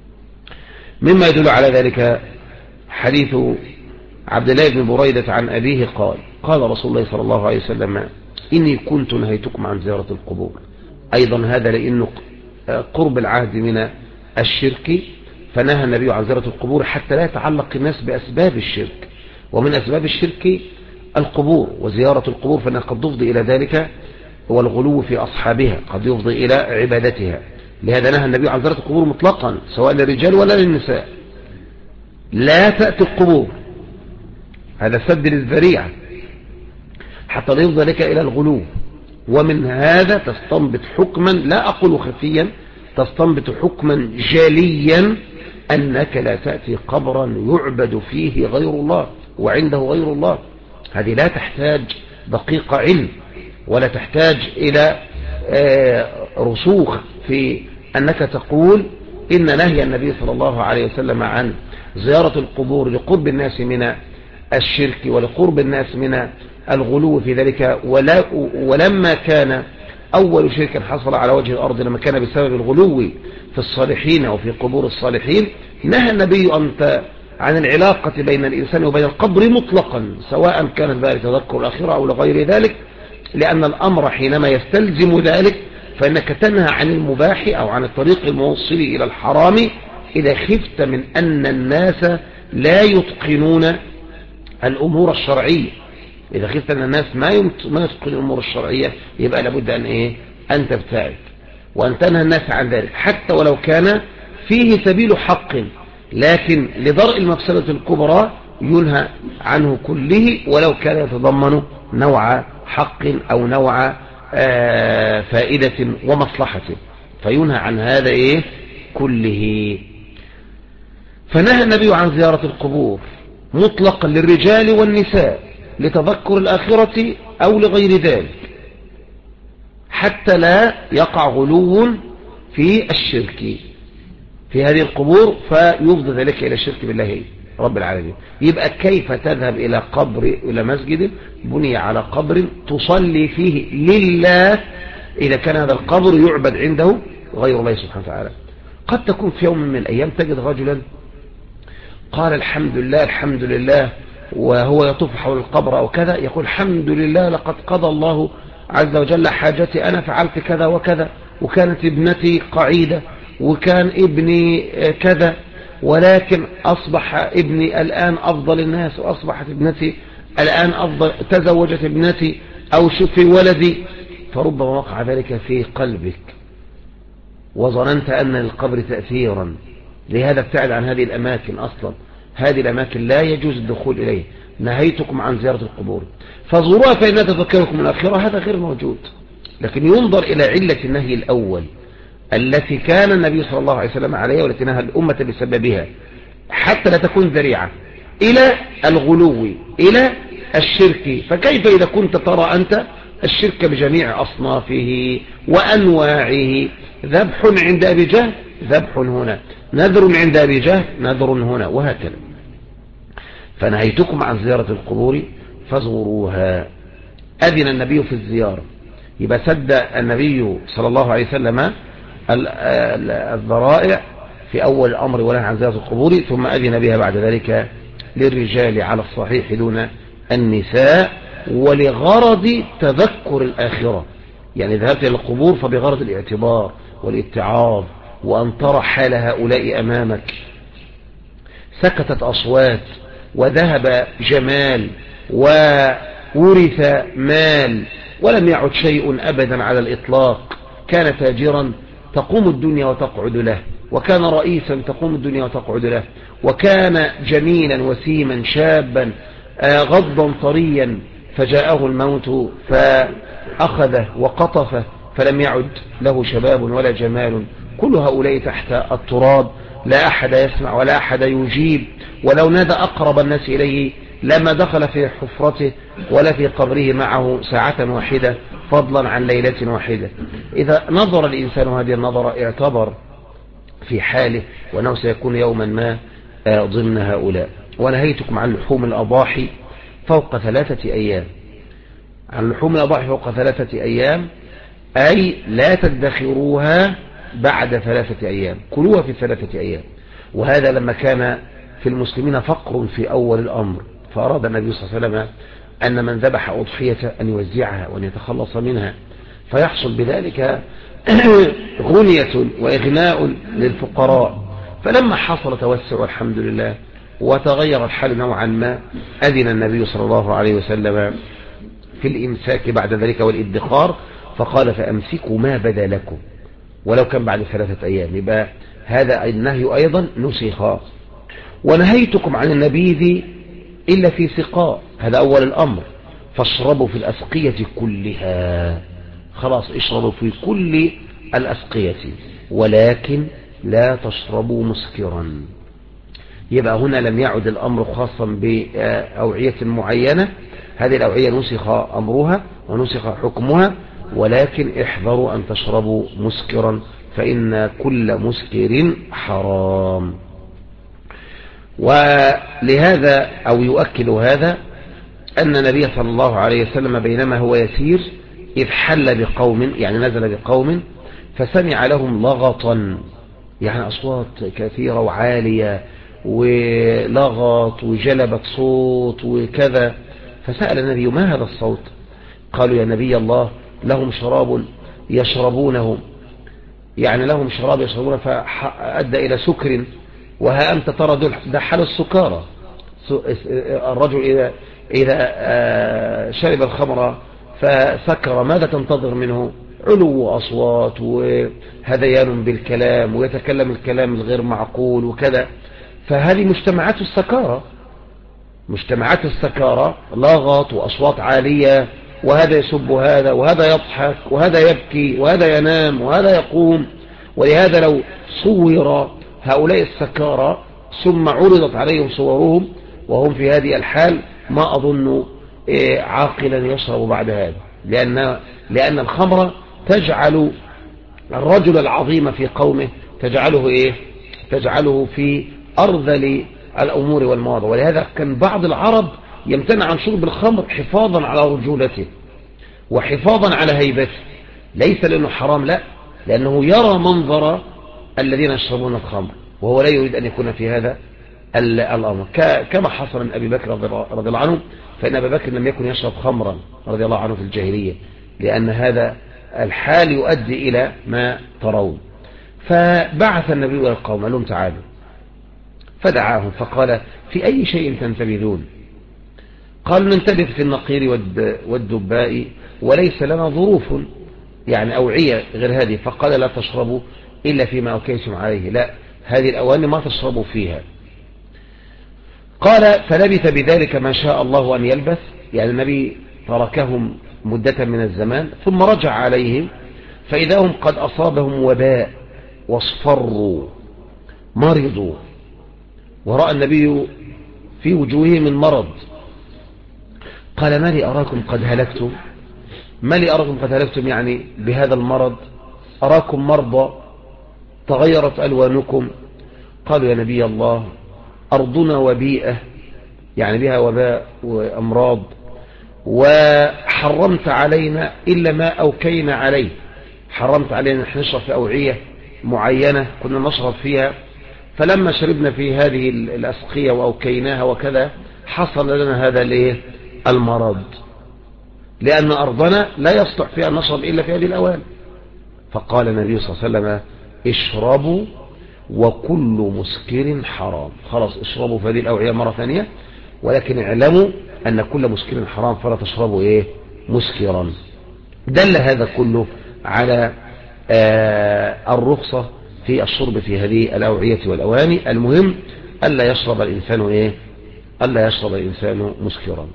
مما يدل على ذلك حديث عبد الله بن بريدة عن أبيه قال: قال رسول الله صلى الله عليه وسلم: إني كنت نهيتكم عن زيارة القبور. أيضا هذا لأنه قرب العهد من الشرك، فنهى النبي عن زيارة القبور حتى لا يتعلق الناس بأسباب الشرك، ومن أسباب الشرك القبور وزيارة القبور، فإنها قد تفضي إلى ذلك، والغلو في أصحابها قد يفضي إلى عبادتها. لهذا نهى النبي عن زيارة القبور مطلقا، سواء للرجال ولا للنساء. لا تأتي القبور، هذا سد للذريعة حتى لا يفضي لك إلى الغلو. ومن هذا تستنبط حكما، لا أقول خفيا، تستنبط حكما جليا أنك لا تأتي قبرا يعبد فيه غير الله وعنده غير الله. هذه لا تحتاج دقيق علم، ولا تحتاج إلى رسوخ في أنك تقول إن نهي النبي صلى الله عليه وسلم عن زيارة القبور لقرب الناس من الشرك ولقرب الناس من الغلو في ذلك. ولما كان أول شرك حصل على وجه الأرض لما كان بسبب الغلو في الصالحين أو في قبور الصالحين، نهى النبي عن العلاقة بين الإنسان وبين القبر مطلقا، سواء كان ذلك تذكر الآخرة أو لغير ذلك، لأن الأمر حينما يستلزم ذلك فإنك تنهى عن المباح أو عن الطريق الموصل إلى الحرام إذا خفت من أن الناس لا يتقنون الأمور الشرعية. إذا خفت أن الناس ما يتقن الأمور الشرعية، يبقى لابد أن تبتعد وأن تنهى الناس عن ذلك، حتى ولو كان فيه سبيل حق، لكن لدرء المفسدة الكبرى ينهى عنه كله، ولو كان يتضمن نوع حق أو نوع فائدة ومصلحة، فينهى عن هذا كله. فنهى النبي عن زيارة القبور مطلقا للرجال والنساء لتذكر الآخرة أو لغير ذلك، حتى لا يقع غلو في الشرك في هذه القبور فيفضي ذلك إلى الشرك بالله رب العالمين. يبقى كيف تذهب إلى قبر، إلى مسجد بني على قبر تصلي فيه لله إذا كان هذا القبر يعبد عنده غير الله سبحانه وتعالى؟ قد تكون في يوم من الأيام تجد رجلا قال الحمد لله الحمد لله، وهو يطوف حول القبر أو كذا يقول الحمد لله لقد قضى الله عز وجل حاجتي، أنا فعلت كذا وكذا، وكانت ابنتي قعيدة، وكان ابني كذا، ولكن أصبح ابني الآن أفضل الناس، وأصبحت ابنتي الآن أفضل، تزوجت ابنتي أو شفي ولدي. فربما وقع ذلك في قلبك وظننت أن للقبر تأثيرا، لهذا ابتعد عن هذه الأماكن. أصلا هذه الأماكن لا يجوز الدخول إليه، نهيتكم عن زيارة القبور فزوروها فإنها تذكركم الآخرة، هذا غير موجود. لكن ينظر إلى علة النهي الأول التي كان النبي صلى الله عليه وسلم عليها والتي نهى الأمة بسببها، حتى لا تكون ذريعة إلى الغلو إلى الشرك. فكيف إذا كنت ترى أنت الشرك بجميع أصنافه وأنواعه. ذبح عند أبي جهل ذبح هنا، نذر عند أبي جهل نذر هنا، وهكذا. فنهيتكم عن زيارة القبور فزوروها. أذن النبي في الزيارة، يبقى سد النبي صلى الله عليه وسلم الذرائع في أول الأمر ونهى عن زيارة القبور، ثم أذن بها بعد ذلك للرجال على الصحيح دون النساء، ولغرض تذكر الآخرة. يعني ذهبت إلى القبور فبغرض الاعتبار والاتعاظ، وأن ترى حال هؤلاء أمامك. سكتت أصوات وذهب جمال وورث مال، ولم يعد شيء أبدا على الإطلاق. كان تاجرا تقوم الدنيا وتقعد له، وكان رئيسا تقوم الدنيا وتقعد له، وكان جميلا وسيما شابا غضا طريا، فجاءه الموت فأخذه وقطفه، فلم يعد له شباب ولا جمال. كل هؤلاء تحت التراب، لا أحد يسمع ولا أحد يجيب، ولو نادى أقرب الناس إليه لما دخل في حفرته ولا في قبره معه ساعة واحدة، فضلا عن ليلة واحدة. إذا نظر الإنسان هذه النظرة اعتبر في حاله، وأنه سيكون يوما ما ضمن هؤلاء. ونهيتكم عن لحوم الأضاحي فوق 3 أيام. عن لحوم الأضاحي فوق 3 أيام أي لا تدخروها بعد 3 أيام، كلوها في 3 أيام. وهذا لما كان في المسلمين فقر في أول الأمر، فأراد النبي صلى الله عليه وسلم أن من ذبح أضحية أن يوزعها وأن يتخلص منها، فيحصل بذلك غنية وإغناء للفقراء. فلما حصل توسع الحمد لله وتغير الحال نوعا ما، أذن النبي صلى الله عليه وسلم في الإمساك بعد ذلك والإدخار، فقال فأمسكوا ما بدا لكم ولو كان بعد 3 أيام. يبقى هذا النهي أيضا نسخ. ونهيتكم عن النبيذ إلا في سقاء، هذا أول الأمر. فاشربوا في الأسقية كلها، خلاص اشربوا في كل الأسقية، ولكن لا تشربوا مسكرا. يبقى هنا لم يعد الأمر خاصا بأوعية معينة، هذه الأوعية نسخ أمرها ونسخ حكمها، ولكن احذروا أن تشربوا مسكرا، فإن كل مسكر حرام. ولهذا أو يؤكد هذا أن النبي صلى الله عليه وسلم بينما هو يسير إذ حل بقوم، يعني نزل بقوم، فسمع لهم لغطا، يعني أصوات كثيرة وعالية ولغط وجلبت صوت وكذا. فسأل النبي ما هذا الصوت؟ قالوا يا نبي الله لهم شراب يشربونه، يعني لهم شراب يشربونه فأدى إلى سكر، وها أنت ترى ده حال السكارى. الرجل إذا شرب الخمر فسكر ماذا تنتظر منه؟ علو أصوات وهذيان بالكلام، ويتكلم الكلام الغير معقول وكذا. فهذه مجتمعات السكارى، مجتمعات السكارى، لغط وأصوات عالية، وهذا يسب هذا وهذا يضحك وهذا يبكي وهذا ينام وهذا يقوم. ولهذا لو صور هؤلاء السكارى ثم عرضت عليهم صورهم وهم في هذه الحال، ما أظن عاقلا يشرب بعد هذا، لأن الخمر تجعل الرجل العظيم في قومه تجعله في أرذل الأمور والمواضع. ولهذا كان بعض العرب يمتنع عن شرب الخمر حفاظا على رجولته وحفاظا على هيبته، ليس لأنه حرام، لا، لأنه يرى منظر الذين يشربون الخمر، وهو لا يريد أن يكون في هذا الأمر. كما حصل من أبي بكر رضي الله عنه، فإن أبي بكر لم يكن يشرب خمرا رضي الله عنه في الجاهلية، لأن هذا الحال يؤدي إلى ما ترون. فبعث النبي إلى القوم قال لهم تعالوا، فدعاهم فقال في أي شيء تنتبذون؟ قالوا ننتبذ في النقير والدباء وليس لنا ظروف، يعني أوعية غير هذه. فقال لا تشربوا إلا فيما أوكيتم عليه، لا، هذه الأواني ما تشربوا فيها. قال فلبث بذلك ما شاء الله أن يلبث، يعني النبي تركهم مدة من الزمان ثم رجع عليهم فإذا هم قد أصابهم وباء واصفروا مرضوا، ورأى النبي في وجوههم المرض. قال ما لي أراكم قد هلكتم؟ ما لي أراكم قد هلكتم يعني بهذا المرض، أراكم مرضى تغيرت ألوانكم. قالوا يا نبي الله أرضنا وبيئة، يعني بها وباء وأمراض، وحرمت علينا إلا ما أوكينا عليه، حرمت علينا نحن نشرب في أوعية معينة كنا نشرب فيها، فلما شربنا في هذه الأسقية وأوكيناها وكذا حصل لنا هذا المرض، لأن أرضنا لا يصلح فيها نشرب إلا في هذه الأوان. فقال النبي صلى الله عليه وسلم اشربوا وكل مسكر حرام. خلاص اشربوا في هذه الأوعية مرة ثانية، ولكن اعلموا أن كل مسكر حرام فلا تشربوا مسكرا. دل هذا كله على الرخصة في الشرب في هذه الأوعية والأواني. المهم ألا يشرب الإنسان ألا يشرب الإنسان مسكرا.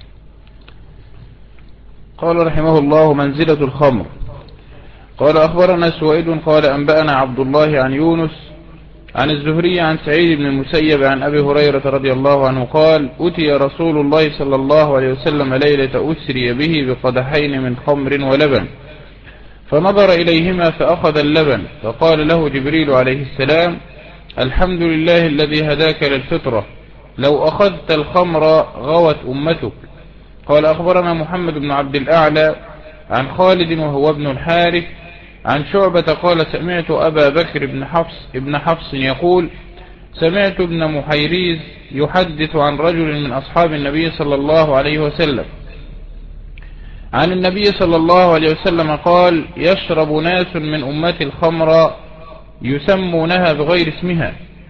قال رحمه الله: منزلة الخمر. قال أخبرنا سويد قال أنبأنا عبد الله عن يونس عن الزهري عن سعيد بن المسيب عن أبي هريرة رضي الله عنه قال: أتي رسول الله صلى الله عليه وسلم ليلة أسري به بقدحين من خمر ولبن، فنظر إليهما فأخذ اللبن، فقال له جبريل عليه السلام: الحمد لله الذي هداك للفطرة، لو أخذت الخمر غوت أمتك. قال أخبرنا محمد بن عبد الأعلى عن خالد وهو ابن الحارث عن شعبة قال: سمعت أبا بكر ابن حفص يقول: سمعت ابن محيريز يحدث عن رجل من أصحاب النبي صلى الله عليه وسلم عن النبي صلى الله عليه وسلم قال: يشرب ناس من أمة الخمر يسمونها بغير اسمها.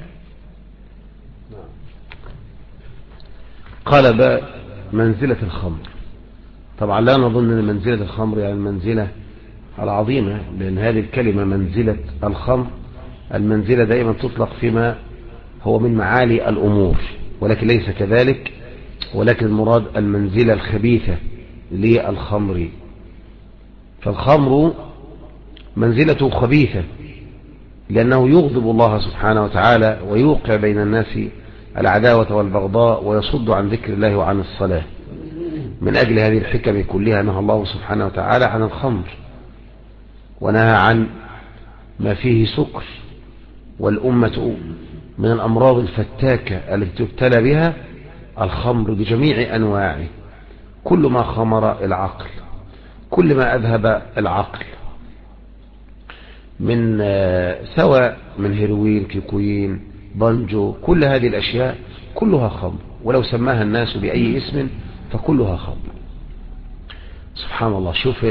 قال منزلة الخمر. طبعا لا نظن أن منزلة الخمر يعني المنزلة العظيمة، لأن هذه الكلمة منزلة الخمر المنزلة دائما تطلق فيما هو من معالي الأمور، ولكن ليس كذلك، ولكن المراد المنزلة الخبيثة للخمر. فالخمر منزلته خبيثة لأنه يغضب الله سبحانه وتعالى ويوقع بين الناس العداوة والبغضاء ويصد عن ذكر الله وعن الصلاة. من أجل هذه الحكم كلها نهى الله سبحانه وتعالى عن الخمر، ونهى عن ما فيه سكر. والأمة من الأمراض الفتاكة التي تبتلى بها الخمر بجميع أنواعه، كل ما خمر العقل، كل ما أذهب العقل، من سواء من هيروين، كيكوين، بانجو، كل هذه الأشياء كلها خمر، ولو سماها الناس بأي اسم فكلها خمر. سبحان الله. شوف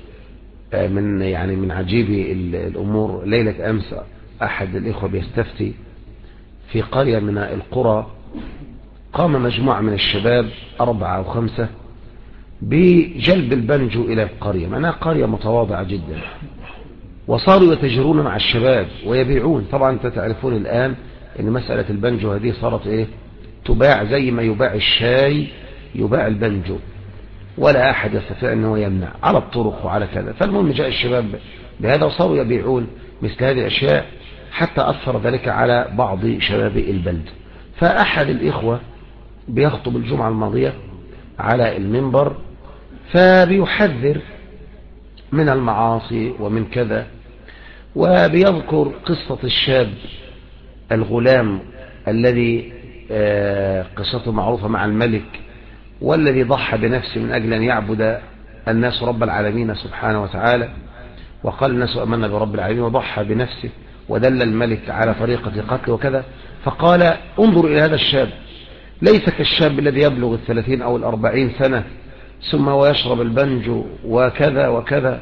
من عجيب الأمور، ليلة أمس أحد الإخوة بيستفتي في قرية من القرى، قام مجموعة من الشباب 4 أو 5 بجلب البنجو إلى القرية، معناها قرية متواضعة جدا، وصاروا يتجرون مع الشباب ويبيعون. طبعا انت تعرفون الآن ان مسألة البنجو هذه صارت تباع زي ما يباع الشاي يباع البنجو، ولا أحد يستطيع أنه يمنع على الطرق وعلى كذا. فالمهم جاء الشباب بهذا وصاروا يبيعون مثل هذه الأشياء، حتى أثر ذلك على بعض شباب البلد. فأحد الإخوة بيخطب الجمعة الماضية على المنبر، فبيحذر من المعاصي ومن كذا، وبيذكر قصة الشاب الغلام الذي قصته معروفة مع الملك، والذي ضحى بنفسه من أجل أن يعبد الناس رب العالمين سبحانه وتعالى، وقال الناس أمنا برب العالمين، وضحى بنفسه ودل الملك على طريقة قتله وكذا. فقال: انظر إلى هذا الشاب، ليس كالشاب الذي يبلغ 30 أو 40 سنة ثم ويشرب البنجو وكذا وكذا.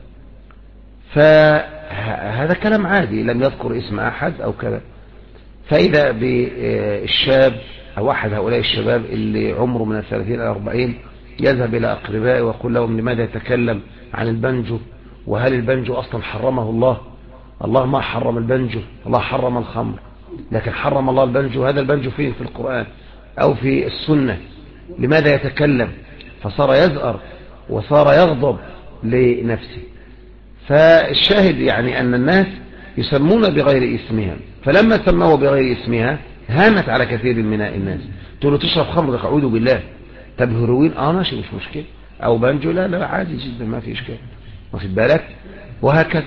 فهذا كلام عادي، لم يذكر اسم أحد أو كذا. فإذا بالشاب أو أحد هؤلاء الشباب اللي عمره من 30 إلى 40 يذهب إلى أقربائه ويقول لهم: لماذا يتكلم عن البنجو؟ وهل البنجو أصلا حرمه الله؟ الله ما حرم البنجو، الله حرم الخمر، لكن حرم الله البنجو. هذا البنجو فين في القرآن أو في السنة؟ لماذا يتكلم؟ فصار يزأر وصار يغضب لنفسه. فالشاهد أن الناس يسمون بغير اسمها، فلما سموا بغير اسمها هانت على كثير من الناس. تقول له: تشرب خمر؟ أعوذ بالله. طب هيروين؟ ماشي، مش مشكلة. أو بانجو، لا لا عادي جدا ما في إشكال، واخد بالك؟ وهكذا.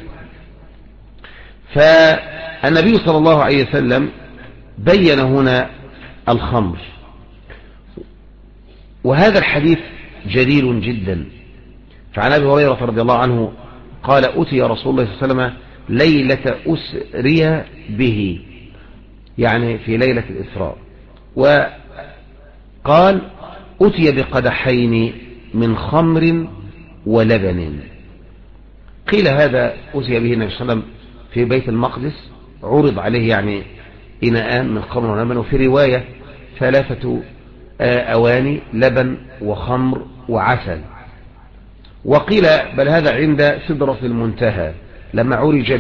فالنبي صلى الله عليه وسلم بين هنا الخمر، وهذا الحديث جليل جدا. فعن أبي هريرة رضي الله عنه قال أتي رسول الله صلى الله عليه وسلم ليلة أسري به، يعني في ليلة الإسراء، وقال أتي بقدحين من خمر ولبن. قيل هذا أتي به النبي صلى الله عليه وسلم في بيت المقدس، عرض عليه يعني إناءان من خمر ولبن، وفي رواية 3 أواني لبن وخمر وعسل. وقيل بل هذا عند سدرة المنتهى لما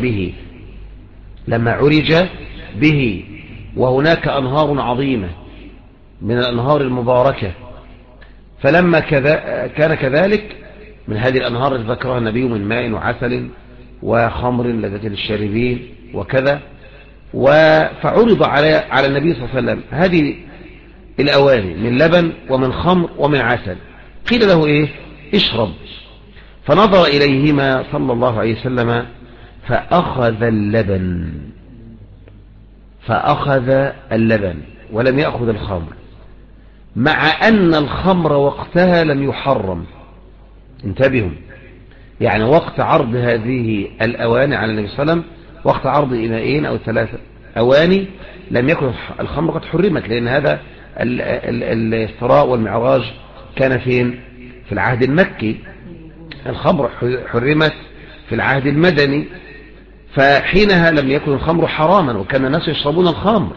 عرج به، وهناك أنهار عظيمة من الأنهار المباركة، فلما كان كذلك من هذه الأنهار التي ذكرها النبي من ماء وعسل وخمر لذة للشاربين وكذا، فعرض على النبي صلى الله عليه وسلم هذه الأواني من لبن ومن خمر ومن عسل. قيل له إيه؟ اشرب. فنظر إليهما صلى الله عليه وسلم فأخذ اللبن ولم يأخذ الخمر، مع أن الخمر وقتها لم يحرم. انتبهوا، يعني وقت عرض هذه الأواني على النبي صلى الله عليه وسلم، وقت عرض إناءين أو 3 أواني، لم يكن الخمر قد حرمت، لأن هذا الإسراء والمعراج كان فين؟ في العهد المكي. الخمر حرمت في العهد المدني، فحينها لم يكن الخمر حراما، وكان الناس يشربون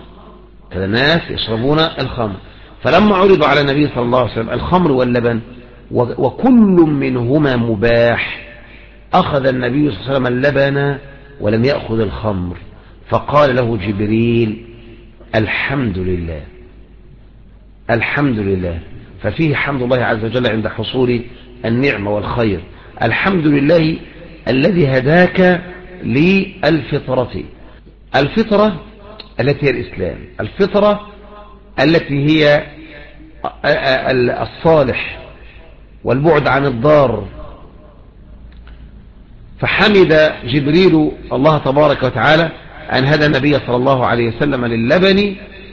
الخمر. فلما عرض على النبي صلى الله عليه وسلم الخمر واللبن وكل منهما مباح، أخذ النبي صلى الله عليه وسلم اللبن ولم يأخذ الخمر، فقال له جبريل الحمد لله. ففيه حمد الله عز وجل عند حصول النعمة والخير. الحمد لله الذي هداك للفطرة، الفطرة التي هي الإسلام، الفطرة التي هي الصالح والبعد عن الضار. فحمد جبريل الله تبارك وتعالى أن هدى النبي صلى الله عليه وسلم للبن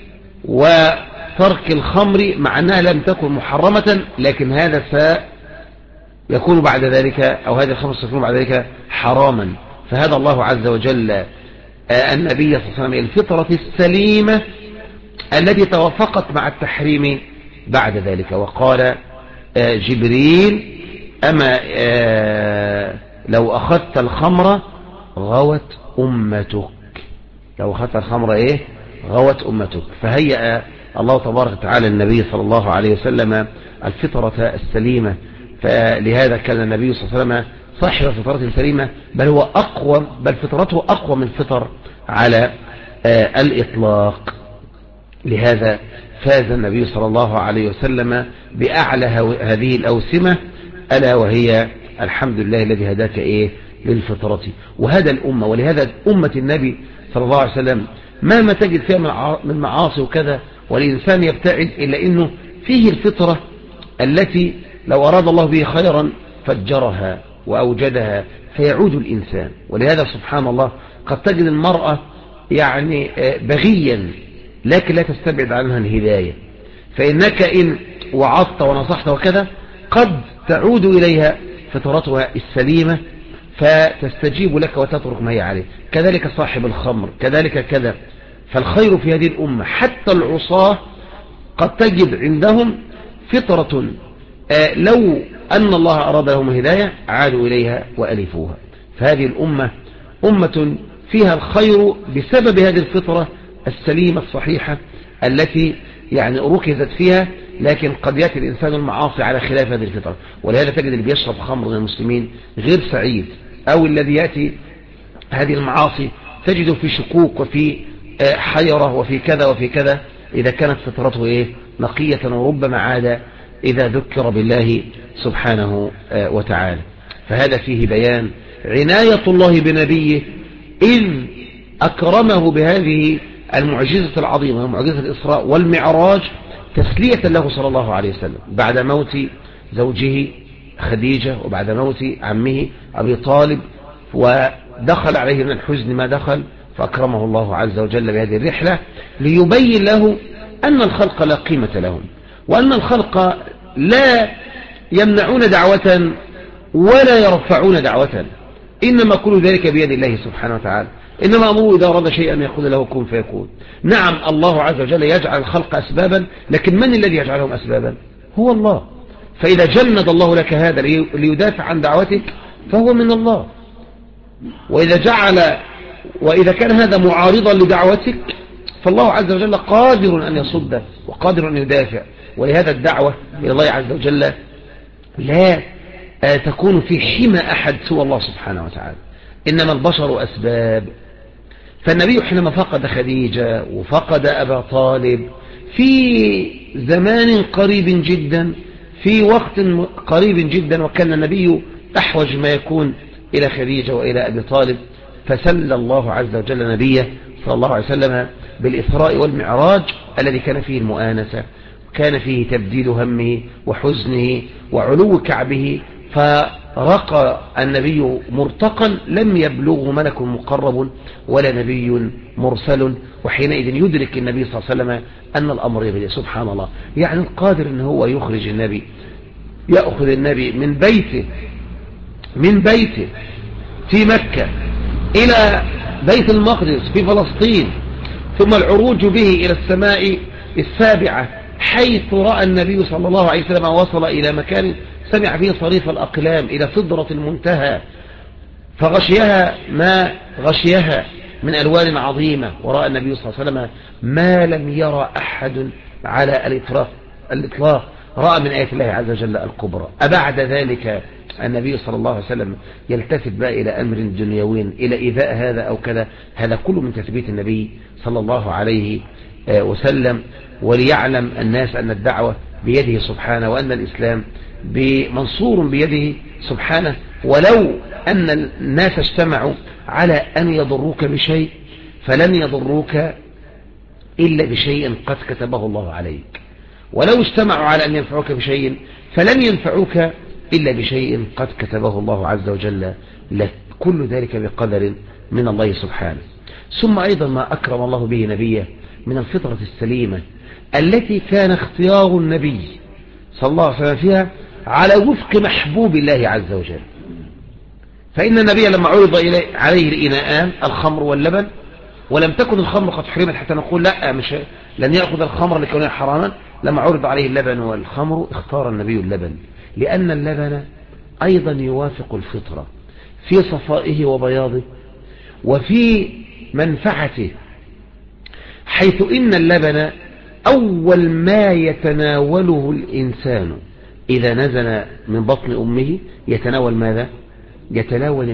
وترك الخمر، مع أنها لم تكن محرمة، لكن هذا سيكون بعد ذلك، أو هذه الخمر ستكون بعد ذلك حراما. فهدى الله عز وجل النبي صلى الله عليه وسلم الفطرة السليمة التي توافقت مع التحريم بعد ذلك. وقال جبريل أما لو أخذت الخمر غوت أمتك، غوت أمتك. فهيأ الله تبارك وتعالى النبي صلى الله عليه وسلم الفطرة السليمة، فلهذا كان النبي صلى الله عليه وسلم صاحب فطرة سليمة، بل فطرته أقوى من فطر على الإطلاق. لهذا فاز النبي صلى الله عليه وسلم بأعلى هذه الأوسمة، ألا وهي الحمد لله الذي هداك للفطرة وهدى الأمة. ولهذا أمة النبي صلى الله عليه وسلم مهما تجد فيها من معاصي وكذا، والإنسان يبتعد، إلا إنه فيه الفطرة التي لو أراد الله به خيرا فجرها وأوجدها فيعود الإنسان. ولهذا سبحان الله قد تجد المرأة يعني بغيا، لكن لا تستبعد عنها الهداية، فإنك إن وعظت ونصحت وكذا قد تعود إليها فطرتها السليمة فتستجيب لك وتترك ما هي عليه. كذلك صاحب الخمر، كذلك كذا. فالخير في هذه الأمة حتى العصاة قد تجد عندهم فطرة لو أن الله أراد لهم الهداية عادوا إليها وألفوها. فهذه الأمة أمة فيها الخير بسبب هذه الفطرة السليمة الصحيحة التي يعني ركزت فيها. لكن قد يأتي الإنسان المعاصي على خلاف هذه الفطرة، ولهذا تجد اللي بيشرب خمر من المسلمين غير سعيد، أو الذي يأتي هذه المعاصي تجده في شكوك وفي حيرة وفي كذا وفي كذا، إذا كانت فطرته نقية، وربما عاد إذا ذكر بالله سبحانه وتعالى. فهذا فيه بيان عناية الله بنبيه إذ أكرمه بهذه المعجزة العظيمة، معجزة الإسراء والمعراج، تسلية له صلى الله عليه وسلم بعد موت زوجه خديجة وبعد موت عمه أبي طالب، ودخل عليه من الحزن ما دخل، فأكرمه الله عز وجل بهذه الرحلة ليبين له أن الخلق لا قيمة لهم، وأن الخلق لا يمنعون دعوة ولا يرفعون دعوة، إنما كل ذلك بيد الله سبحانه وتعالى، إنما أمره إذا أراد شيئا يقول له كن فيكون. نعم الله عز وجل يجعل الخلق أسبابا، لكن من الذي يجعلهم أسبابا؟ هو الله. فإذا جند الله لك هذا ليدافع عن دعوتك فهو من الله، وإذا كان هذا معارضا لدعوتك فالله عز وجل قادر أن يصده وقادر أن يدافع. ولهذا الدعوة إلى الله عز وجل لا تكون في حمى أحد سوى الله سبحانه وتعالى، إنما البشر أسباب. فالنبي حينما فقد خديجة وفقد أبا طالب في زمان قريب جدا، في وقت قريب جدا، وكان النبي أحوج ما يكون إلى خديجة وإلى أبي طالب، فسلى الله عز وجل نبيه صلى الله عليه وسلم بالإسراء والمعراج الذي كان فيه المؤانسة، كان فيه تبديل همه وحزنه وعلو كعبه، فرقى النبي مرتقا لم يبلغه ملك مقرب ولا نبي مرسل، وحينئذ يدرك النبي صلى الله عليه وسلم أن الأمر يبدأ. سبحان الله، يعني القادر أن هو يخرج النبي، يأخذ النبي من بيته في مكة إلى بيت المقدس في فلسطين، ثم العروج به إلى السماء السابعة، حيث رأى النبي صلى الله عليه وسلم وصل إلى مكان سمع فيه صريف الأقلام إلى سدرة المنتهى، فغشيها ما غشيها من ألوان عظيمة، ورأى النبي صلى الله عليه وسلم ما لم يرى أحد على الإطلاق، رأى من آيات الله عز وجل الكبرى. أبعد ذلك النبي صلى الله عليه وسلم يلتفت بقى إلى أمر دنيوي، إلى إيذاء هذا أو كذا؟ هذا كله من تثبيت النبي صلى الله عليه وسلم، وليعلم الناس أن الدعوة بيده سبحانه، وأن الإسلام منصور بيده سبحانه. ولو أن الناس اجتمعوا على أن يضروك بشيء فلن يضروك إلا بشيء قد كتبه الله عليك، ولو اجتمعوا على أن ينفعوك بشيء فلن ينفعوك إلا بشيء قد كتبه الله عز وجل لك، كل ذلك بقدر من الله سبحانه. ثم أيضا ما أكرم الله به نبيه من الفطرة السليمة التي كان اختيار النبي صلى الله عليه وسلم فيها على وفق محبوب الله عز وجل. فإن النبي لما عرض عليه الإناءان الخمر واللبن، ولم تكن الخمر قد حرمت حتى نقول لا مش لن يأخذ الخمر لكونها حراما، لما عرض عليه اللبن والخمر اختار النبي اللبن، لأن اللبن أيضا يوافق الفطرة في صفائه وبياضه وفي منفعته، حيث إن اللبن أول ما يتناوله الإنسان إذا نزل من بطن أمه يتناول ماذا؟ يتناول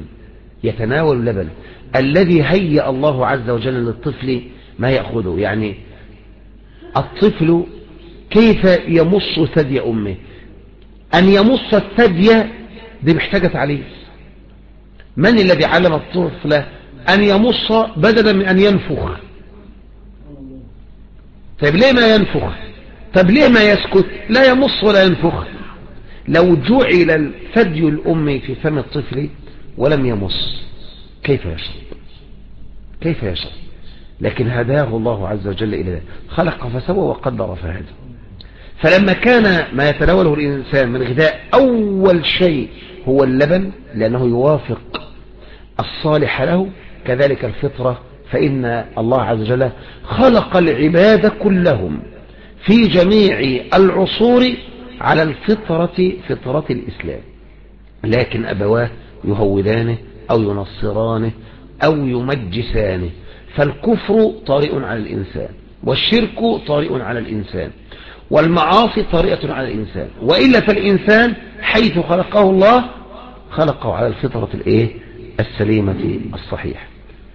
اللبن الذي هيأ الله عز وجل للطفل ما يأخذه. يعني الطفل كيف يمص ثدي أمه؟ أن يمص الثدي دي محتاجة تعليم. من الذي علم الطفل أن يمص بدلا من أن ينفخ؟ طيب ليه ما ينفخ؟ طيب ليه ما يسكت؟ لا يمص ولا ينفخ. لو جعل ثدي الأم في فم الطفل ولم يمص كيف يشرب؟ لكن هداه الله عز وجل إلى ذلك، خلق فسوى وقدر فهدى. فلما كان ما يتناوله الإنسان من غذاء أول شيء هو اللبن لأنه يوافق الصالح له، كذلك الفطرة، فإن الله عز وجل خلق العباد كلهم في جميع العصور على الفطرة، فطرة الإسلام، لكن أبواه يهودانه أو ينصرانه أو يمجسانه. فالكفر طارئ على الإنسان، والشرك طارئ على الإنسان، والمعاصي طارئة على الإنسان، وإلا فالإنسان حيث خلقه الله خلقه على الفطرة السليمة الصحيحة.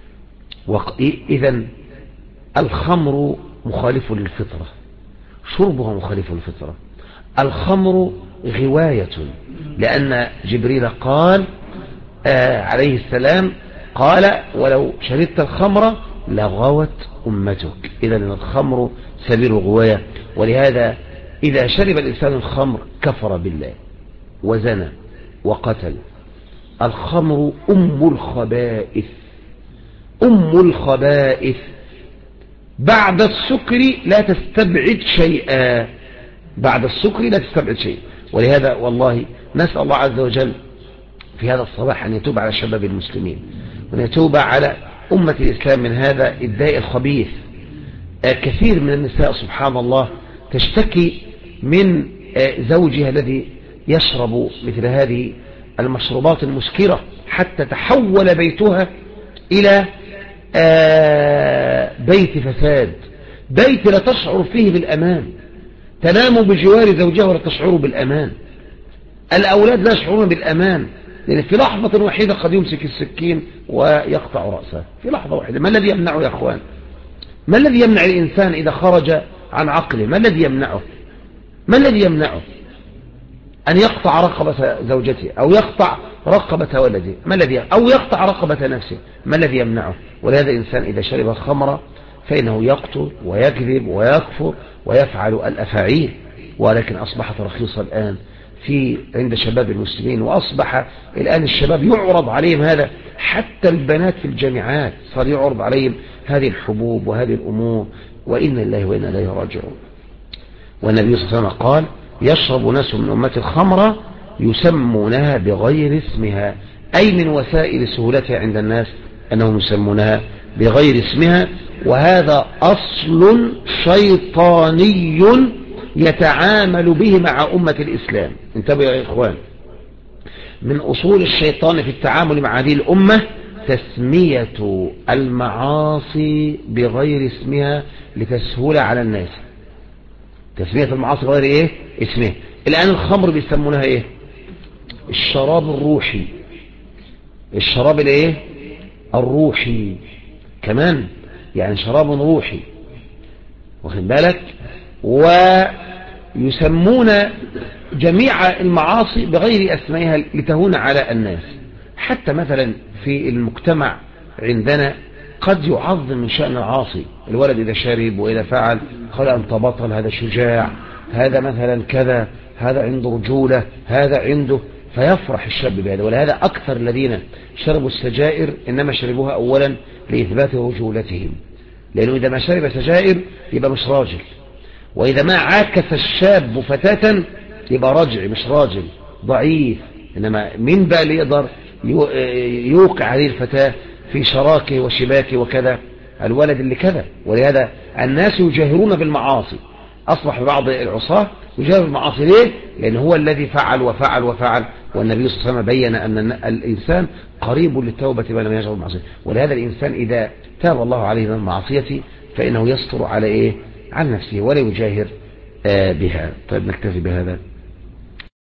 إذن الخمر مخالف للفطرة، شربها مخالف للفطرة. الخمر غواية، لأن جبريل قال عليه السلام قال ولو شربت الخمر لغوت أمتك. إذن الخمر سبيل غواية، ولهذا إذا شرب الإنسان الخمر كفر بالله، وزنى وقتل. الخمر أم الخبائث، أم الخبائث. بعد السكر لا تستبعد شيئا، بعد السكر لا تستبعد شيئا. ولهذا والله نسأل الله عز وجل في هذا الصباح أن يتوب على شباب المسلمين، وأن يتوب على أمة الإسلام من هذا الداء الخبيث. كثير من النساء سبحان الله تشتكي من زوجها الذي يشرب مثل هذه المشروبات المسكرة، حتى تحول بيتها إلى بيت فساد، بيت لا تشعر فيه بالأمان، تنام بجوار زوجها ولا تشعر بالأمان. الأولاد لا يشعرون بالأمان، لأن في لحظة وحيدة قد يمسك السكين ويقطع رأسه، في لحظة واحدة. ما الذي يمنعه يا أخوان؟ ما الذي يمنع الإنسان إذا خرج عن عقله؟ ما الذي يمنعه؟ ما الذي يمنعه أن يقطع رقبة زوجته أو يقطع رقبة ولده؟ ما الذي أو يقطع رقبة نفسه؟ ما الذي يمنعه؟ ولهذا الإنسان إذا شرب الخمر فإنه يقتل ويكذب ويكفر ويفعل الأفاعيل. ولكن أصبحت رخيصة الآن عند شباب المسلمين، وأصبح الآن الشباب يعرض عليهم هذا، حتى البنات في الجامعات صار يعرض عليهم هذه الحبوب وهذه الأمور. وإنا الله وإنا إليه راجعون. والنبي صلى الله عليه وسلم قال: يشرب ناس من أمة الخمر يسمونها بغير اسمها، أي من وسائل سهولتها عند الناس أنهم يسمونها بغير اسمها. وهذا أصل شيطاني يتعامل به مع أمة الإسلام. انتبهوا يا إخوان، من أصول الشيطان في التعامل مع هذه الأمة تسمية المعاصي بغير اسمها لتسهل على الناس. تسمية المعاصي بغير ايه اسمها. الآن الخمر بيسمونها ايه؟ الشراب الروحي. الشراب الايه؟ الروحي كمان، يعني شراب روحي، واخد بالك؟ ويسمون جميع المعاصي بغير اسمائها لتهون على الناس. حتى مثلا في المجتمع عندنا قد يعظم من شأن العاصي. الولد إذا شرب وإذا فعل قال أنت بطل، هذا شجاع، هذا مثلا كذا، هذا عنده رجولة، هذا عنده، فيفرح الشاب بهذا. ولهذا أكثر الذين شربوا السجائر إنما شربوها أولا لإثبات رجولتهم، لأنه إذا ما شرب سجائر يبقى مش راجل، وإذا ما عاكس الشاب فتاة يبقى رجع مش راجل، ضعيف. إنما من بقى اللي يقدر يوقع هذه الفتاة في شراكه وشباكه وكذا؟ الولد اللي كذا. ولهذا الناس يجاهرون بالمعاصي. أصبح بعض العصاة يجاهر بالمعاصي. ليه؟ لأن هو الذي فعل وفعل وفعل، والنبي صلى الله عليه وسلم بين أن الإنسان قريب للتوبة ما لم يجهر بالمعصية. ولهذا الإنسان إذا تاب الله عليه من المعصية فإنه يستر على إيه؟ عن نفسه ولا يجاهر بها. طيب نكتفي بهذا.